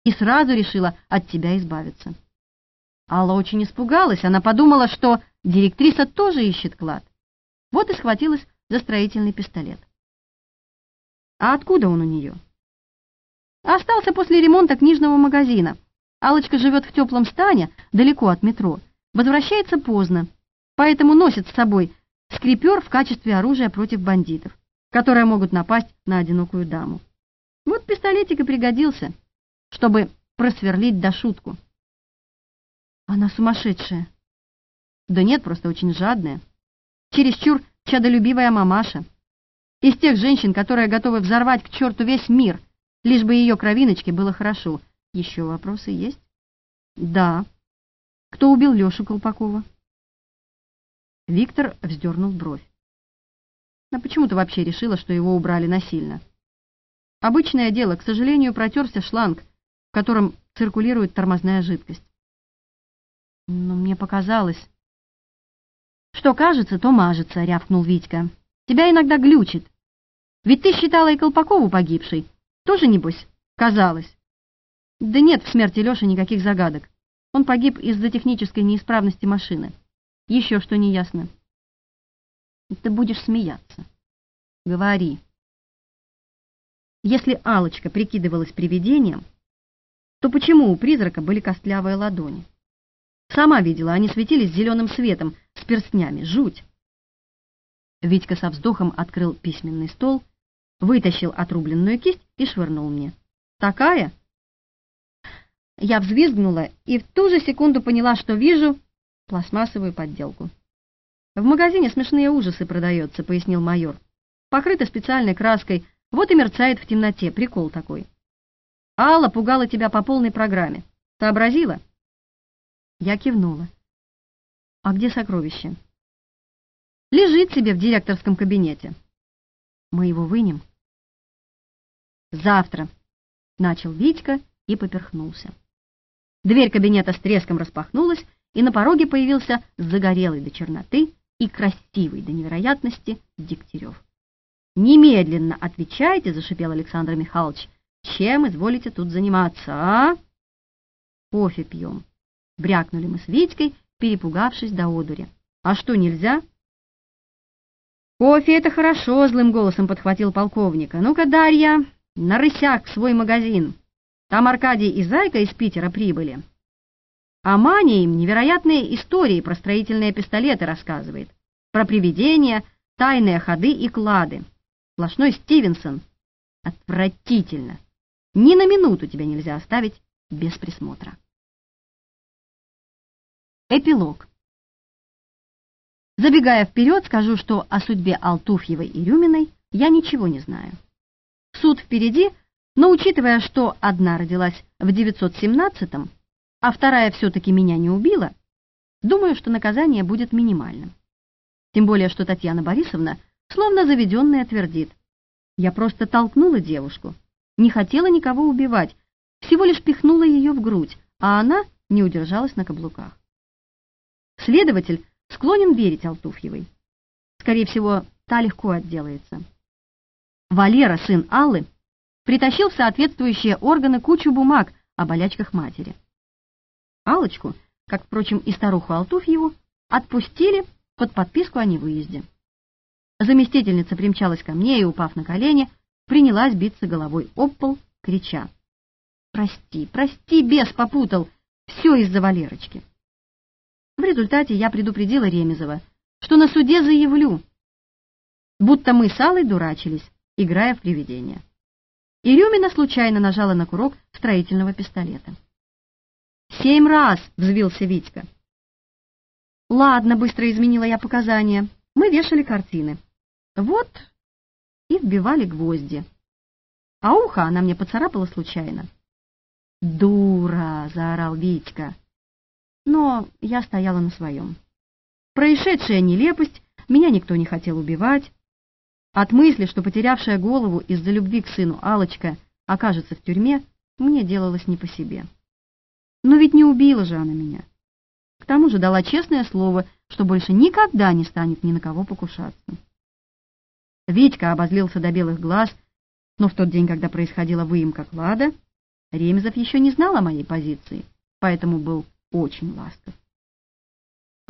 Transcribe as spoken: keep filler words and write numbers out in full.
и сразу решила от тебя избавиться. Алла очень испугалась, она подумала, что директриса тоже ищет клад. Вот и схватилась за строительный пистолет. А откуда он у нее? Остался после ремонта книжного магазина. Аллочка живет в теплом стане, далеко от метро, возвращается поздно, поэтому носит с собой скрипер в качестве оружия против бандитов, которые могут напасть на одинокую даму. Вот пистолетик и пригодился, чтобы просверлить до шутку. Она сумасшедшая. Да нет, просто очень жадная. Чересчур чадолюбивая мамаша. Из тех женщин, которые готовы взорвать к черту весь мир, лишь бы ее кровиночке было хорошо. Еще вопросы есть? Да. Кто убил Лешу Колпакова? Виктор вздернул бровь. А почему ты вообще решила, что его убрали насильно? Обычное дело, к сожалению, протерся шланг, в котором циркулирует тормозная жидкость. Но мне показалось... Что кажется, то мажется, рявкнул Витька. Тебя иногда глючит. Ведь ты считала и Колпакову погибшей. Тоже, небось, казалось? Да нет в смерти Леши никаких загадок. Он погиб из-за технической неисправности машины. Еще что не ясно. Ты будешь смеяться. Говори. Если Аллочка прикидывалась привидением, то почему у призрака были костлявые ладони? Сама видела, они светились зеленым светом с перстнями. Жуть. Витька со вздохом открыл письменный стол, вытащил отрубленную кисть и швырнул мне. Такая? Я взвизгнула и в ту же секунду поняла, что вижу пластмассовую подделку. В магазине «Смешные ужасы» продается, пояснил майор. Покрыта специальной краской, вот и мерцает в темноте. Прикол такой. Алла пугала тебя по полной программе. Сообразила? Я кивнула. А где сокровище? Лежит себе в директорском кабинете. Мы его вынем? Завтра, начал Витька и поперхнулся. Дверь кабинета с треском распахнулась, и на пороге появился загорелый до черноты и красивый до невероятности Дегтярев. «Немедленно отвечайте», — зашипел Александр Михайлович. «Чем изволите тут заниматься, а?» «Кофе пьем», — брякнули мы с Витькой, перепугавшись до одури. «А что, нельзя?» «Кофе — это хорошо», — злым голосом подхватил полковник. «Ну-ка, Дарья, на рысяк в свой магазин. Там Аркадий и Зайка из Питера прибыли. А Маня им невероятные истории про строительные пистолеты рассказывает, про привидения, тайные ходы и клады. Сплошной Стивенсон. Отвратительно. Ни на минуту тебя нельзя оставить без присмотра». Эпилог. Забегая вперед, скажу, что о судьбе Алтуфьевой и Рюминой я ничего не знаю. Суд впереди, но учитывая, что одна родилась в девятьсот семнадцатом, а вторая все-таки меня не убила, думаю, что наказание будет минимальным. Тем более, что Татьяна Борисовна, словно заведенная, твердит: «Я просто толкнула девушку, не хотела никого убивать, всего лишь пихнула ее в грудь, а она не удержалась на каблуках». Следователь склонен верить Алтуфьевой. Скорее всего, та легко отделается. Валера, сын Аллы, притащил в соответствующие органы кучу бумаг о болячках матери. Аллочку, как, впрочем, и старуху Алтуфьеву, отпустили под подписку о невыезде. Заместительница примчалась ко мне и, упав на колени, принялась биться головой об пол, крича: «Прости, прости, бес попутал, все из-за Валерочки». В результате я предупредила Ремезова, что на суде заявлю, будто мы с Аллой дурачились, играя в привидения. И Рюмина случайно нажала на курок строительного пистолета. «Семь раз!» — взвился Витька. «Ладно», — быстро изменила я показания. Мы вешали картины. Вот и вбивали гвозди. А ухо она мне поцарапала случайно. «Дура!» — заорал Витька. Но я стояла на своем. Происшедшая нелепость, меня никто не хотел убивать. От мысли, что потерявшая голову из-за любви к сыну Аллочка окажется в тюрьме, мне делалось не по себе. Но ведь не убила же она меня. К тому же дала честное слово, что больше никогда не станет ни на кого покушаться. Витька обозлился до белых глаз, но в тот день, когда происходила выемка клада, Ремезов еще не знал о моей позиции, поэтому был очень ласков.